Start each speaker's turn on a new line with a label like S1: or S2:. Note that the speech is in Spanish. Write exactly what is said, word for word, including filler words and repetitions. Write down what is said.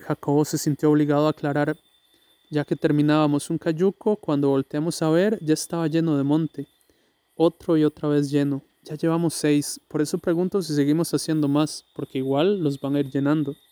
S1: Jacobo se sintió obligado a aclarar, ya que terminábamos un cayuco, cuando volteamos a ver ya estaba lleno de monte, otro y otra vez lleno. Ya llevamos seis, por eso pregunto si seguimos haciendo más, porque igual los van a ir llenando.